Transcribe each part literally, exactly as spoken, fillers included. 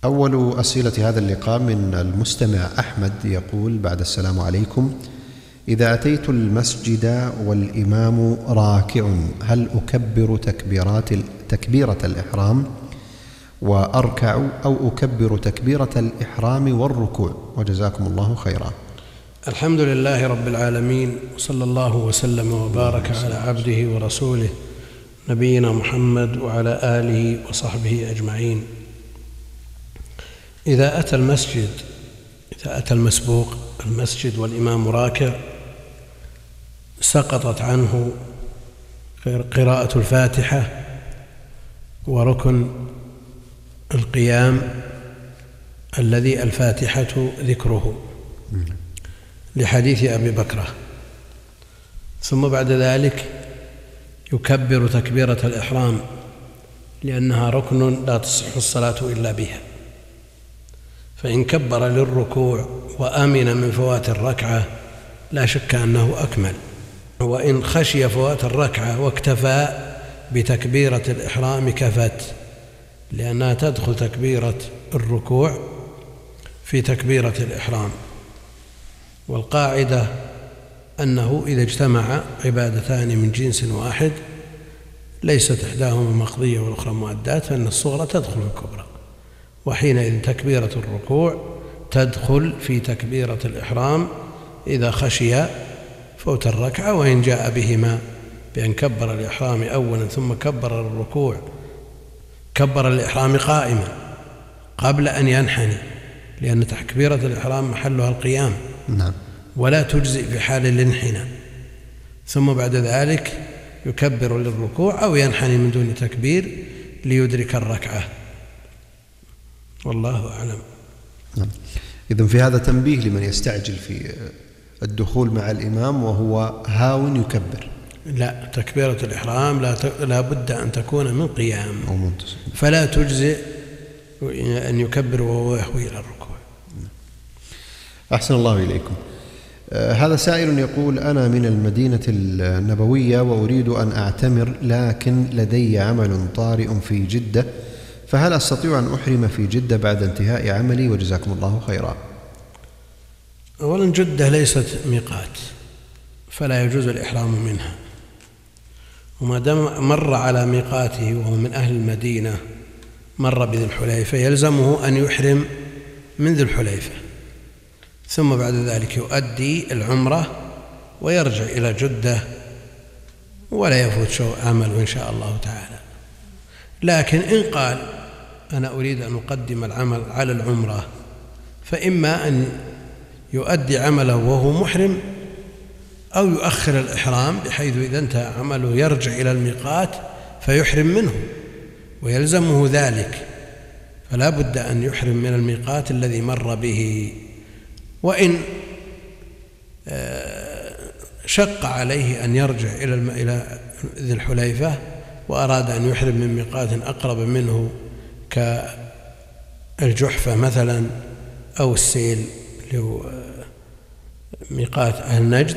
أول أسئلة هذا اللقاء من المستمع أحمد يقول: بعد السلام عليكم، إذا أتيت المسجد والإمام راكع هل أكبر تكبيرات تكبيرة الإحرام وأركع، أو أكبر تكبيرة الإحرام والركوع؟ وجزاكم الله خيرا. الحمد لله رب العالمين، وصلى الله وسلم وبارك على عبده ورسوله نبينا محمد وعلى آله وصحبه أجمعين. إذا أتى المسجد إذا أتى المسبوق المسجد والإمام راكع سقطت عنه قراءة الفاتحة وركن القيام الذي الفاتحة ذكره لحديث أبي بكرة، ثم بعد ذلك يكبر تكبيرة الإحرام لأنها ركن لا تصح الصلاة إلا بها، فإن كبر للركوع وأمن من فوات الركعة لا شك أنه أكمل، وإن خشي فوات الركعة واكتفى بتكبيرة الإحرام كفت، لأنها تدخل تكبيرة الركوع في تكبيرة الإحرام. والقاعدة أنه إذا اجتمع عبادتان من جنس واحد ليست إحداهما مقضية والأخرى مؤداة، فإن الصغرى تدخل في الكبرى، وحينئذ تكبيرة الركوع تدخل في تكبيرة الإحرام إذا خشي فوت الركعة، وإن جاء بهما بأن كبر الإحرام أولا ثم كبر الركوع، كبر الإحرام قائما قبل أن ينحني، لأن تكبيرة الإحرام محلها القيام نعم، ولا تجزئ في حال الانحناء، ثم بعد ذلك يكبر للركوع أو ينحني من دون تكبير ليدرك الركعة، والله أعلم. نعم. إذن في هذا تنبيه لمن يستعجل في الدخول مع الإمام وهو هاو يكبر. لا، تكبيرة الإحرام لا, ت... لا بد أن تكون من قيام، أو منتصف، فلا تجزئ أن يكبر وهو يهوي إلى الركوع. أحسن الله إليكم. آه هذا سائل يقول: أنا من المدينة النبوية وأريد أن أعتمر، لكن لدي عمل طارئ في جدة، فهل أستطيع أن أحرم في جدة بعد انتهاء عملي؟ وجزاكم الله خيرا. أولا جدة ليست ميقات فلا يجوز الإحرام منها، وما دام مر على ميقاته وهو من أهل المدينة مر بذي الحليفة يلزمه أن يحرم من ذي الحليفة، ثم بعد ذلك يؤدي العمرة ويرجع إلى جدة ولا يفوت شو عمله إن شاء الله تعالى. لكن إن قال أنا أريد أن أقدم العمل على العمرة، فإما أن يؤدي عمله وهو محرم، أو يؤخر الإحرام بحيث إذا انتهى عمله يرجع إلى الميقات فيحرم منه ويلزمه ذلك، فلا بد أن يحرم من الميقات الذي مر به. وإن شق عليه أن يرجع إلى ذي الحليفة وأراد أن يحرم من ميقات أقرب منه كالجحفة مثلا أو السيل اللي هو ميقات أهل نجد،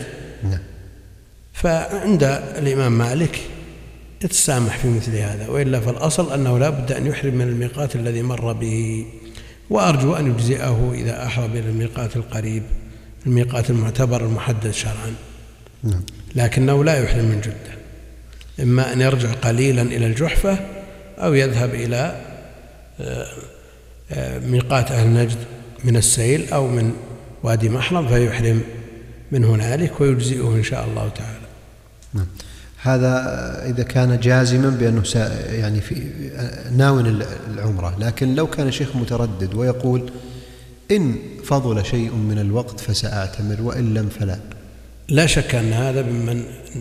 فعند الإمام مالك يتسامح في مثل هذا، وإلا فالأصل أنه لا بد أن يحرم من الميقات الذي مر به، وأرجو أن يجزئه إذا أحرم إلى الميقات القريب، الميقات المعتبر المحدد شرعا، لكنه لا يحرم من جدة، إما أن يرجع قليلا إلى الجحفة أو يذهب إلى ميقات أهل نجد من السيل أو من وادي محرم فيحرم من هنالك ويجزئه إن شاء الله تعالى. نعم. هذا إذا كان جازما بأنه يعني في ناوٍ العمرة، لكن لو كان شيخ متردد ويقول إن فضل شيء من الوقت فسأعتمر وإن لم فلا، لا شك أن هذا ممن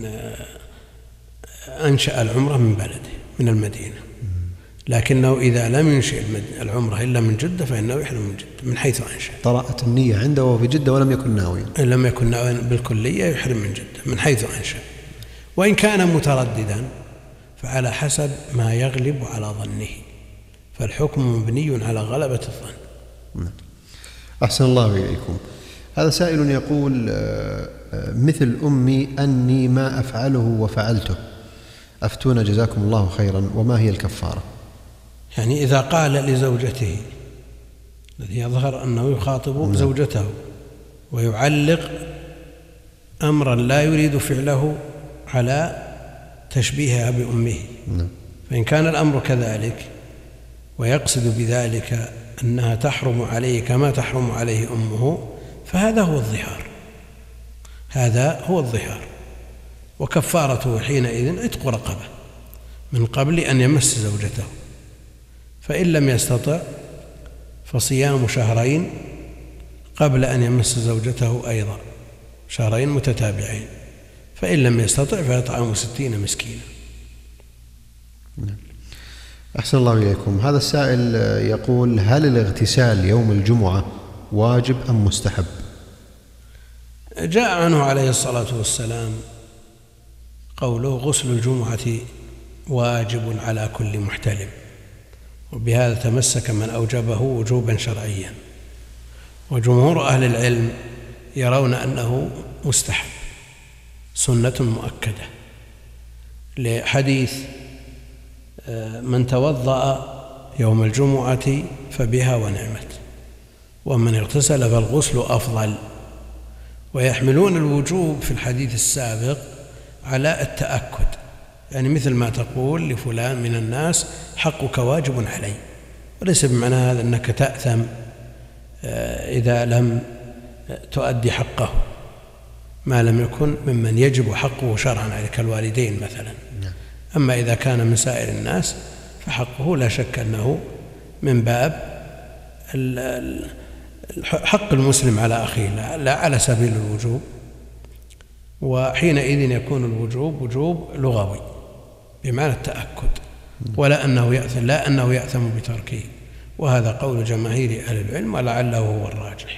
أنشأ العمرة من بلده من المدينة، لكنه إذا لم ينشئ العمرة إلا من جدة فإنه يحرم من جدة من حيث أنشأ. طرأت النية عنده وهو في جدة ولم يكن ناويا، إن لم يكن ناويا بالكلية يحرم من جدة من حيث أنشأ. وإن كان مترددا فعلى حسب ما يغلب على ظنه، فالحكم مبني على غلبة الظن. أحسن الله إليكم. هذا سائل يقول: مثل أمي أني ما أفعله وفعلته، أفتونا جزاكم الله خيرا، وما هي الكفارة؟ يعني إذا قال لزوجته الذي يظهر أنه يخاطب زوجته ويعلق أمرا لا يريد فعله على تشبيهها بأمه. فإن كان الأمر كذلك ويقصد بذلك أنها تحرم عليه كما تحرم عليه أمه، فهذا هو الظهار، هذا هو الظهار. وكفارته حينئذ عتق رقبة من قبل أن يمس زوجته، فإن لم يستطع فصيام شهرين قبل أن يمس زوجته أيضا، شهرين متتابعين، فإن لم يستطع فيطعم ستين مسكينا. أحسن الله إليكم. هذا السائل يقول: هل الاغتسال يوم الجمعة واجب أم مستحب؟ جاء عنه عليه الصلاة والسلام قوله: غسل الجمعة واجب على كل محتلم، وبهذا تمسك من أوجبه وجوبا شرعيا. وجمهور أهل العلم يرون أنه مستحب، سنة مؤكدة، لحديث من توضأ يوم الجمعة فبها ونعمت، ومن اغتسل فالغسل أفضل. ويحملون الوجوب في الحديث السابق على التأكد، يعني مثل ما تقول لفلان من الناس حقك واجب علي، وليس بمعنى هذا أنك تأثم إذا لم تؤدي حقه ما لم يكن ممن يجب حقه شرعا عليك كالوالدين مثلا. أما إذا كان من سائر الناس فحقه لا شك أنه من باب حق المسلم على أخيه لا على سبيل الوجوب، وحينئذ يكون الوجوب وجوب لغوي بمعنى التأكد، ولا أنه يأثم لا أنه يأثم بتركه، وهذا قول جماهير أهل العلم ولعله هو الراجح.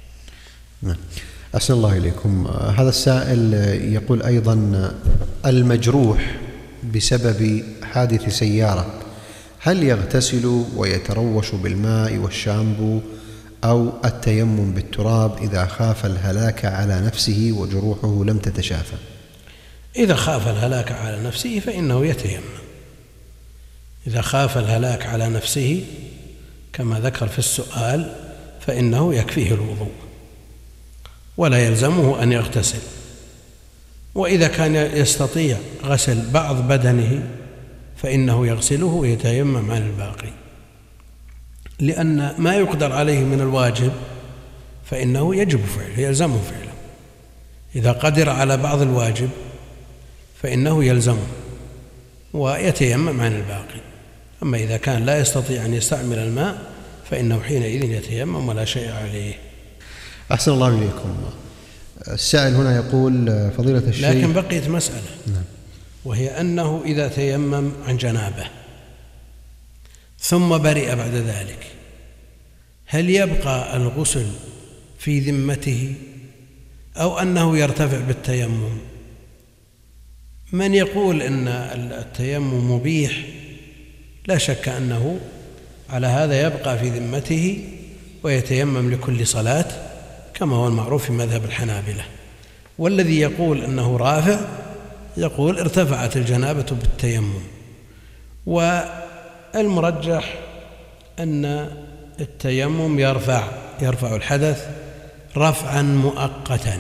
أحسن الله إليكم. هذا السائل يقول أيضا: المجروح بسبب حادث سيارة هل يغتسل ويتروش بالماء والشامبو أو التيمم بالتراب إذا خاف الهلاك على نفسه وجروحه لم تتشافى؟ إذا خاف الهلاك على نفسه فإنه يتيمم. إذا خاف الهلاك على نفسه كما ذكر في السؤال فإنه يكفيه الوضوء ولا يلزمه أن يغتسل. وإذا كان يستطيع غسل بعض بدنه فإنه يغسله ويتيمم عن الباقي، لأن ما يقدر عليه من الواجب فإنه يجب فعله يلزمه فعله. إذا قدر على بعض الواجب فإنه يلزمه ويتيمم عن الباقي. أما إذا كان لا يستطيع أن يستعمل الماء فإنه حينئذ يتيمم ولا شيء عليه. أحسن الله إليكم. السائل هنا يقول: فضيلة الشيخ، لكن بقيت مسألة، نعم. وهي أنه إذا تيمم عن جنابه ثم برئ بعد ذلك، هل يبقى الغسل في ذمته أو أنه يرتفع بالتيمم؟ من يقول أن التيمم مبيح لا شك أنه على هذا يبقى في ذمته ويتيمم لكل صلاة كما هو المعروف في مذهب الحنابلة. والذي يقول أنه رافع يقول ارتفعت الجنابة بالتيمم. والمرجح أن التيمم يرفع يرفع الحدث رفعا مؤقتا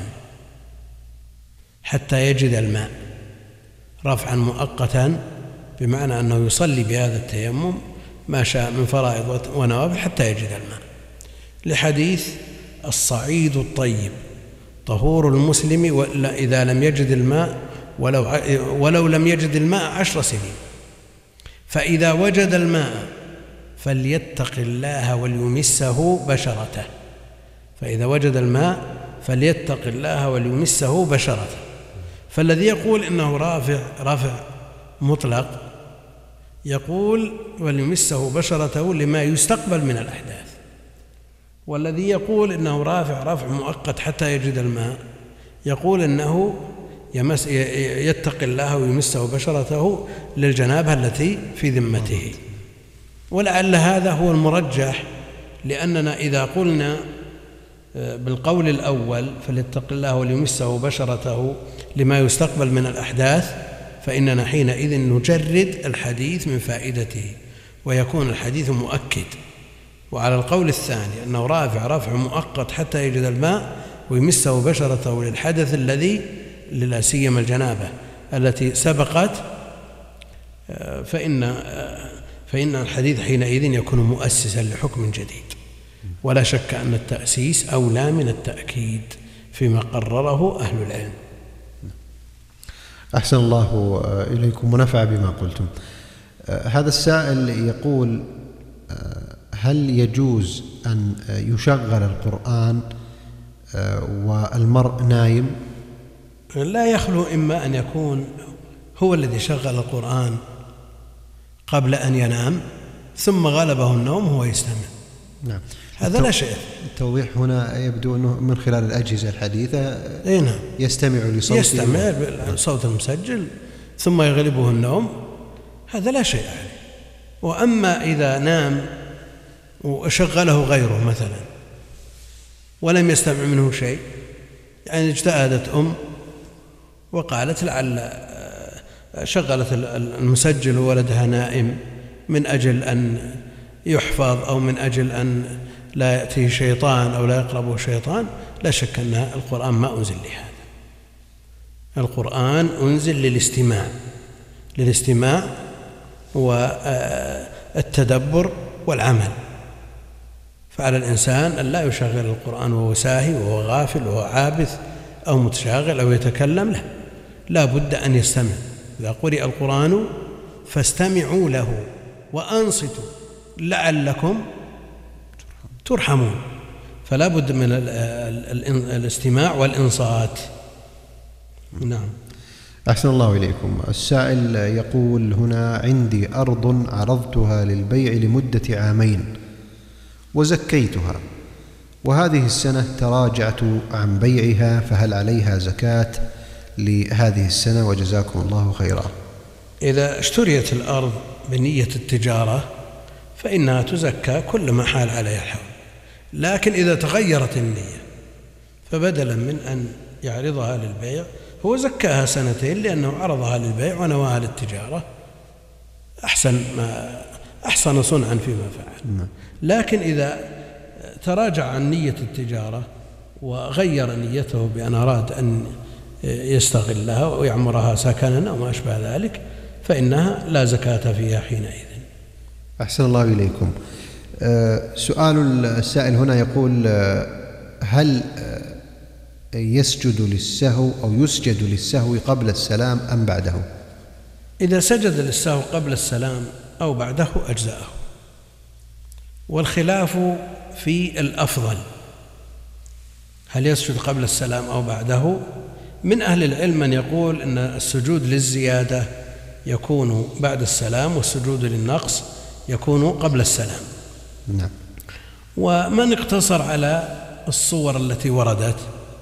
حتى يجد الماء، رفعا مؤقتا بمعنى أنه يصلي بهذا التيمم ما شاء من فرائض ونوافل حتى يجد الماء، لحديث الصعيد الطيب طهور المسلم إذا لم يجد الماء ولو, ولو لم يجد الماء عشر سنين، فإذا وجد الماء فليتق الله وليمسه بشرته، فإذا وجد الماء فليتق الله وليمسه بشرته. فالذي يقول إنه رافع رفع مطلق يقول وليمسه بشرته لما يستقبل من الأحداث، والذي يقول إنه رافع رفع مؤقت حتى يجد الماء يقول إنه يمس يتق الله ويمسه بشرته للجنابة التي في ذمته. ولعل هذا هو المرجح، لأننا إذا قلنا بالقول الأول فليتق الله وليمسه بشرته لما يستقبل من الأحداث فإننا حينئذ نجرد الحديث من فائدته ويكون الحديث مؤكد، وعلى القول الثاني أنه رافع رفع مؤقت حتى يجد الماء ويمسه بشرته للحدث الذي لا سيما الجنابة التي سبقت، فإن فإن الحديث حينئذ يكون مؤسسا لحكم جديد، ولا شك أن التأسيس أولى من التأكيد فيما قرره أهل العلم. أحسن الله إليكم ونفع بما قلتم. هذا السائل يقول: هل يجوز أن يشغل القرآن والمرء نايم؟ لا يخلو إما أن يكون هو الذي شغل القرآن قبل أن ينام ثم غلبه النوم هو يستمع. نعم. هذا لا شيء. التوضيح هنا يبدو أنه من خلال الأجهزة الحديثة نعم. يستمع لصوت يستمع بصوت المسجل ثم يغلبه النوم، هذا لا شيء عليه. وأما إذا نام وشغله غيره مثلا ولم يستمع منه شيء، يعني اجتهدت أم وقالت لعل شغلت المسجل وولدها نائم من أجل أن يحفظ أو من أجل أن لا يأتيه شيطان أو لا يقربه شيطان، لا شك أن القرآن ما أنزل لهذا. القرآن أنزل للاستماع للاستماع والتدبر والعمل، فعلى الإنسان أن لا يشغل القرآن وهو ساهي وهو غافل وهو عابث أو متشاغل أو يتكلم له، لا بد أن يستمع. إذا قرئ القرآن فاستمعوا له وأنصتوا لعلكم ترحمون، فلا بد من الاستماع والإنصات. نعم. أحسن الله إليكم. السائل يقول هنا: عندي أرض عرضتها للبيع لمدة عامين وزكيتها، وهذه السنة تراجعت عن بيعها، فهل عليها زكاة لهذه السنة؟ وجزاكم الله خيرا. إذا اشتريت الأرض بنية التجارة فإنها تزكى كل ما حال عليها الحول، لكن إذا تغيرت النية فبدلا من أن يعرضها للبيع هو زكاها سنتين لأنه عرضها للبيع ونواها للتجارة، أحسن ما أحسن صنعا فيما فعل. لكن إذا تراجع عن نية التجارة وغير نيته بأن أراد أن يستغلها ويعمرها سكنا أو ما أشبه ذلك فإنها لا زكاة فيها حينئذ. أحسن الله إليكم. سؤال السائل هنا يقول: هل يسجد للسهو أو يسجد للسهو قبل السلام أم بعده؟ إذا سجد للسهو قبل السلام أو بعده أجزاءه، والخلاف في الأفضل هل يسجد قبل السلام أو بعده. من أهل العلم من يقول أن السجود للزيادة يكون بعد السلام والسجود للنقص يكون قبل السلام. نعم. ومن اقتصر على الصور التي وردت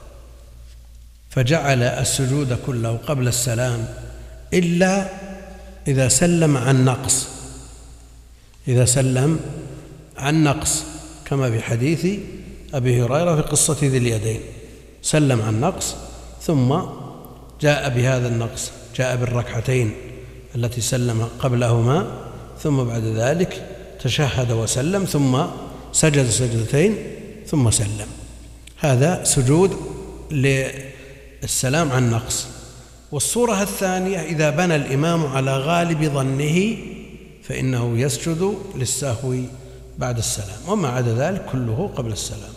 فجعل السجود كله قبل السلام إلا إذا سلم عن نقص، إذا سلم عن نقص كما في حديث أبي هريرة في قصة ذي اليدين، سلم عن نقص ثم جاء بهذا النقص، جاء بالركعتين التي سلم قبلهما ثم بعد ذلك تشهد وسلم ثم سجد سجدتين ثم سلم، هذا سجود للسلام عن نقص. والصورة الثانية إذا بنى الإمام على غالب ظنه فإنه يسجد للسهو بعد السلام، وما عدا ذلك كله قبل السلام.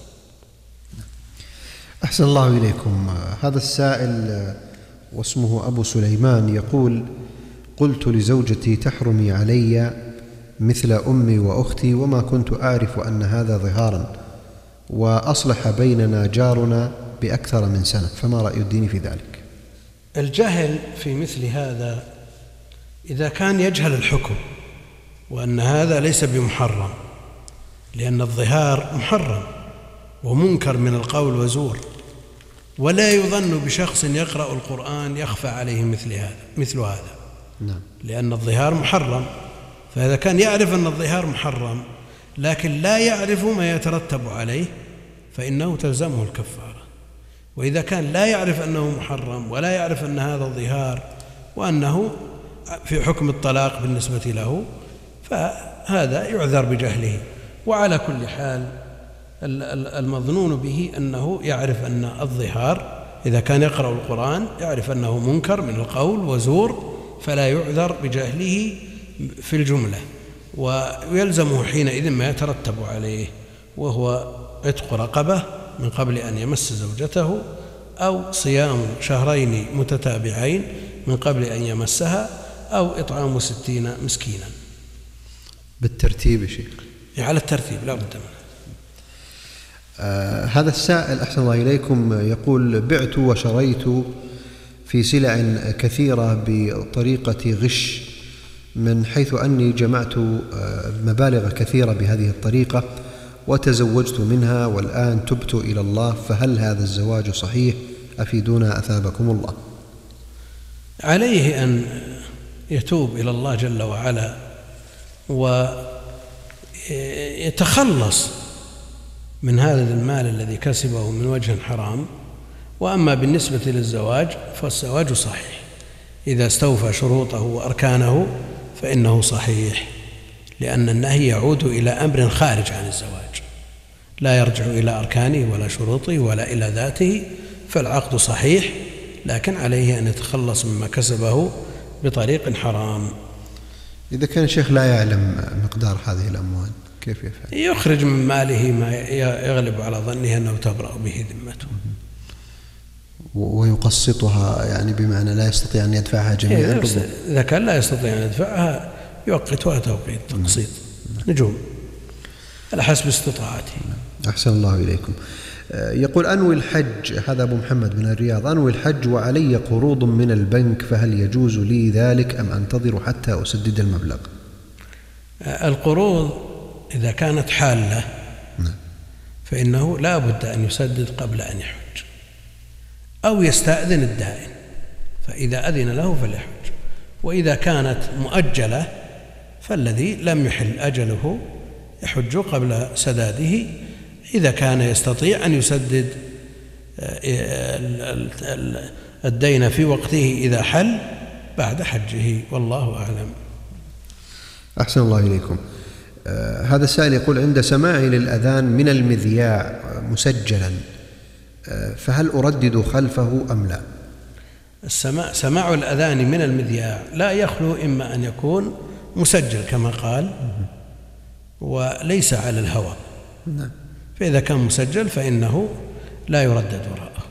أحسن الله إليكم. هذا السائل واسمه أبو سليمان يقول: قلت لزوجتي تحرمي علي مثل أمي وأختي، وما كنت أعرف أن هذا ظهارا، وأصلح بيننا جارنا بأكثر من سنة، فما رأي الدين في ذلك؟ الجهل في مثل هذا إذا كان يجهل الحكم وأن هذا ليس بمحرم، لأن الظهار محرم ومنكر من القول وزور، ولا يظن بشخص يقرأ القرآن يخفى عليه مثل هذا مثل هذا نعم. لأن الظهار محرم، فإذا كان يعرف أن الظهار محرم لكن لا يعرف ما يترتب عليه فإنه تلزمه الكفارة. وإذا كان لا يعرف أنه محرم ولا يعرف أن هذا الظهار وأنه في حكم الطلاق بالنسبة له فهذا يعذر بجهله. وعلى كل حال المظنون به أنه يعرف أن الظهار إذا كان يقرأ القرآن يعرف أنه منكر من القول وزور، فلا يعذر بجهله في الجملة، ويلزمه حينئذ ما يترتب عليه، وهو عتق رقبة من قبل أن يمس زوجته، أو صيام شهرين متتابعين من قبل أن يمسها، أو إطعام ستين مسكينا. بالترتيب يا شيخ؟ على الترتيب لا بد منه. آه هذا السائل أحسن الله إليكم يقول: بعت وشريت في سلع كثيرة بطريقة غش، من حيث أني جمعت مبالغ كثيرة بهذه الطريقة وتزوجت منها، والآن تبت إلى الله، فهل هذا الزواج صحيح؟ أفيدونا أثابكم الله. عليه أن يتوب إلى الله جل وعلا ويتخلص من هذا المال الذي كسبه من وجه حرام. وأما بالنسبة للزواج فالزواج صحيح إذا استوفى شروطه وأركانه فإنه صحيح، لأن النهي يعود إلى أمر خارج عن الزواج، لا يرجع إلى أركانه ولا شروطه ولا إلى ذاته، فالعقد صحيح، لكن عليه أن يتخلص مما كسبه بطريق حرام. إذا كان الشيخ لا يعلم مقدار هذه الأموال كيف يفعل؟ يخرج من ماله ما يغلب على ظنه أنه تبرأ به ذمته، ويقسطها، يعني بمعنى لا يستطيع أن يدفعها جميعا. إذا كان لا يستطيع أن يدفعها يوقتها توقيت تقسيط نجوم على حسب استطاعته. أحسن الله إليكم. يقول: أنوي الحج، هذا أبو محمد من الرياض، أنوي الحج وعلي قروض من البنك، فهل يجوز لي ذلك أم أنتظر حتى أسدد المبلغ؟ القروض إذا كانت حالة فإنه لا بد أن يسدد قبل أن يحج، أو يستأذن الدائن، فإذا أذن له فليحج. وإذا كانت مؤجلة فالذي لم يحل أجله يحج قبل سداده، إذا كان يستطيع أن يسدد الدين في وقته إذا حل بعد حجه، والله أعلم. أحسن الله إليكم. آه هذا السائل يقول: عند سماعي للأذان من المذياع مسجلا، آه فهل أردد خلفه أم لا؟ السماع سماع الأذان من المذياع لا يخلو إما أن يكون مسجل كما قال وليس على الهوى، فإذا كان مسجل فإنه لا يردد وراءه،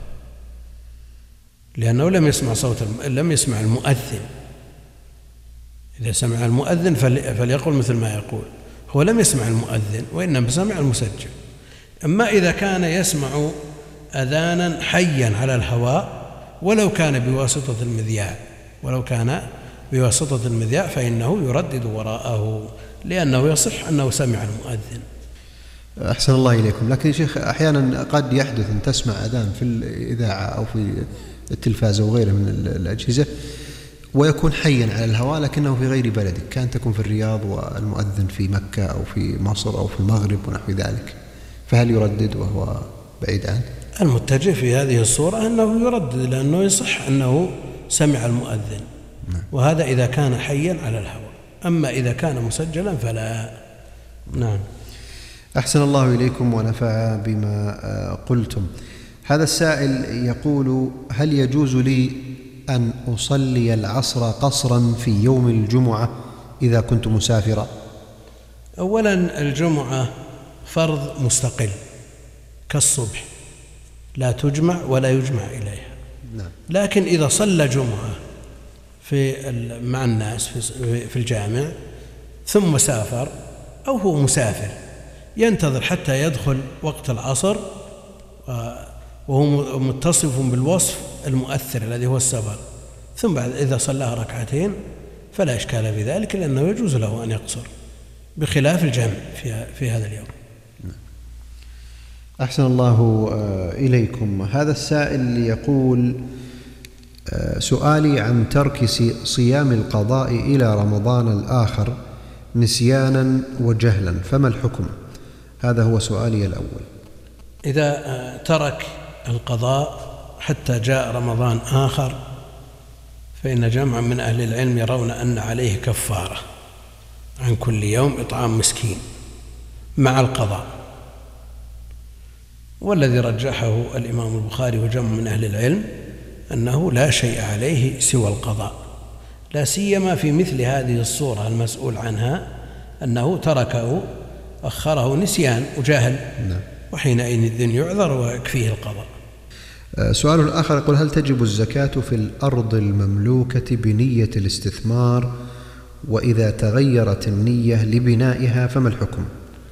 لأنه لم يسمع صوت لم يسمع المؤذن. إذا سمع المؤذن فليقول مثل ما يقول، هو لم يسمع المؤذن وإنما سمع المسجل. أما إذا كان يسمع أذانا حيا على الهواء ولو كان بواسطة المذياع ولو كان بواسطة المذياع فإنه يردد وراءه، لأنه يصح أنه سمع المؤذن. أحسن الله إليكم. لكن يا شيخ أحيانا قد يحدث أن تسمع أذان في الإذاعة أو في التلفاز أو غيره من الأجهزة ويكون حيا على الهواء لكنه في غير بلدك، كان تكون في الرياض والمؤذن في مكة أو في مصر أو في المغرب ونحو ذلك، فهل يردد وهو بعيد عنه؟ المتجه في هذه الصورة أنه يردد، لأنه يصح أنه سمع المؤذن، وهذا إذا كان حيا على الهواء. أما إذا كان مسجلا فلا. نعم. أحسن الله إليكم ونفع بما قلتم. هذا السائل يقول: هل يجوز لي أن أصلي العصر قصرا في يوم الجمعة إذا كنت مسافرا؟ أولا الجمعة فرض مستقل كالصبح، لا تجمع ولا يجمع إليها. نعم. لكن إذا صلى جمعة في مع الناس في الجامع ثم سافر أو هو مسافر ينتظر حتى يدخل وقت العصر وهو متصف بالوصف المؤثر الذي هو السفر، ثم بعد إذا صلىها ركعتين فلا إشكال في ذلك، لأنه يجوز له أن يقصر بخلاف الجمع في, في هذا اليوم. أحسن الله إليكم. هذا السائل يقول: سؤالي عن ترك صيام القضاء إلى رمضان الآخر نسيانا وجهلا، فما الحكم؟ هذا هو سؤالي الأول. إذا ترك القضاء حتى جاء رمضان آخر فإن جمعا من أهل العلم يرون أن عليه كفارة عن كل يوم إطعام مسكين، مع القضاء. والذي رجحه الإمام البخاري وجمع من أهل العلم أنه لا شيء عليه سوى القضاء، لا سيما في مثل هذه الصورة المسؤول عنها أنه تركه أخره نسيان وجهل، وحينئذ يعذر ويكفيه القضاء. سؤال الآخر يقول: هل تجب الزكاة في الأرض المملوكة بنية الاستثمار، وإذا تغيرت النية لبنائها فما الحكم؟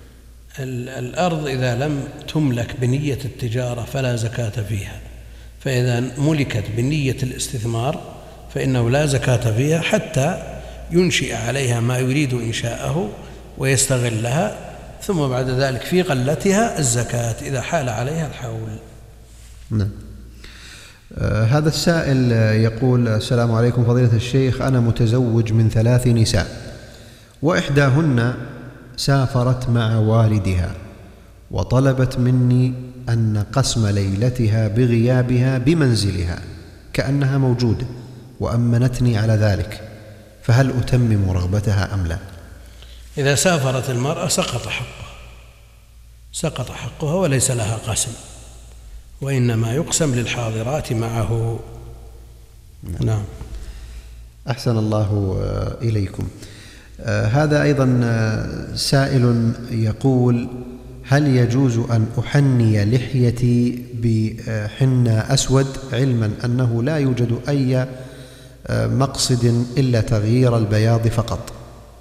الأرض إذا لم تملك بنية التجارة فلا زكاة فيها، فإذا ملكت بنية الاستثمار فإنه لا زكاة فيها حتى ينشئ عليها ما يريد إنشاءه ويستغلها، ثم بعد ذلك في قلتها الزكاة إذا حال عليها الحول. نعم. آه هذا السائل يقول: السلام عليكم فضيلة الشيخ، أنا متزوج من ثلاث نساء، وإحداهن سافرت مع والدها وطلبت مني أن قسم ليلتها بغيابها بمنزلها كأنها موجودة، وأمنتني على ذلك، فهل أتمم رغبتها أم لا؟ إذا سافرت المرأة سقط حقها سقط حقها وليس لها قسم، وإنما يقسم للحاضرات معه. نعم, نعم. أحسن الله إليكم. آه هذا أيضا سائل يقول: هل يجوز أن أحني لحيتي بحنة أسود، علما أنه لا يوجد أي مقصد إلا تغيير البياض فقط؟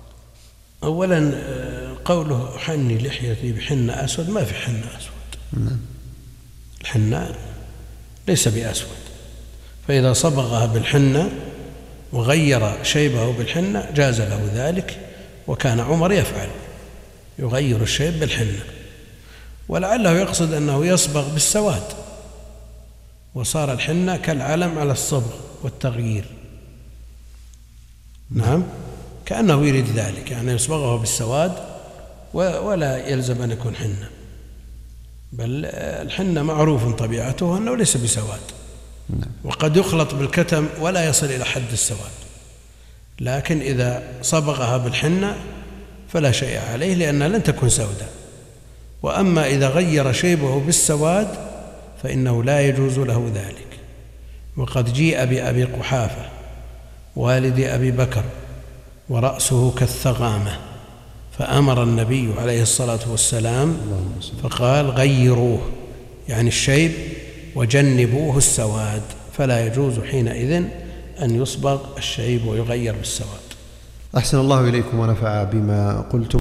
أولا قوله أحني لحيتي بحنة أسود، ما في حنة أسود. نعم. الحنة ليس بأسود، فإذا صبغها بالحنة وغير شيبه بالحنة جاز له ذلك، وكان عمر يفعل يغير الشيب بالحنة، ولعله يقصد أنه يصبغ بالسواد، وصار الحنة كالعلم على الصبغ والتغيير. نعم، كأنه يريد ذلك، يعني يصبغه بالسواد ولا يلزم أن يكون حنة، بل الحنة معروف طبيعته أنه ليس بسواد، وقد يخلط بالكتم ولا يصل إلى حد السواد، لكن إذا صبغها بالحنة فلا شيء عليه لأنها لن تكون سوداء. وأما إذا غير شيبه بالسواد فإنه لا يجوز له ذلك. وقد جيء بأبي قحافة والد أبي بكر ورأسه كالثغامة، فأمر النبي عليه الصلاة والسلام فقال: غيروه، يعني الشيب، وجنبوه السواد، فلا يجوز حينئذ أن يصبغ الشيب ويغير بالسواد. أحسن الله إليكم ونفع بما قلتم.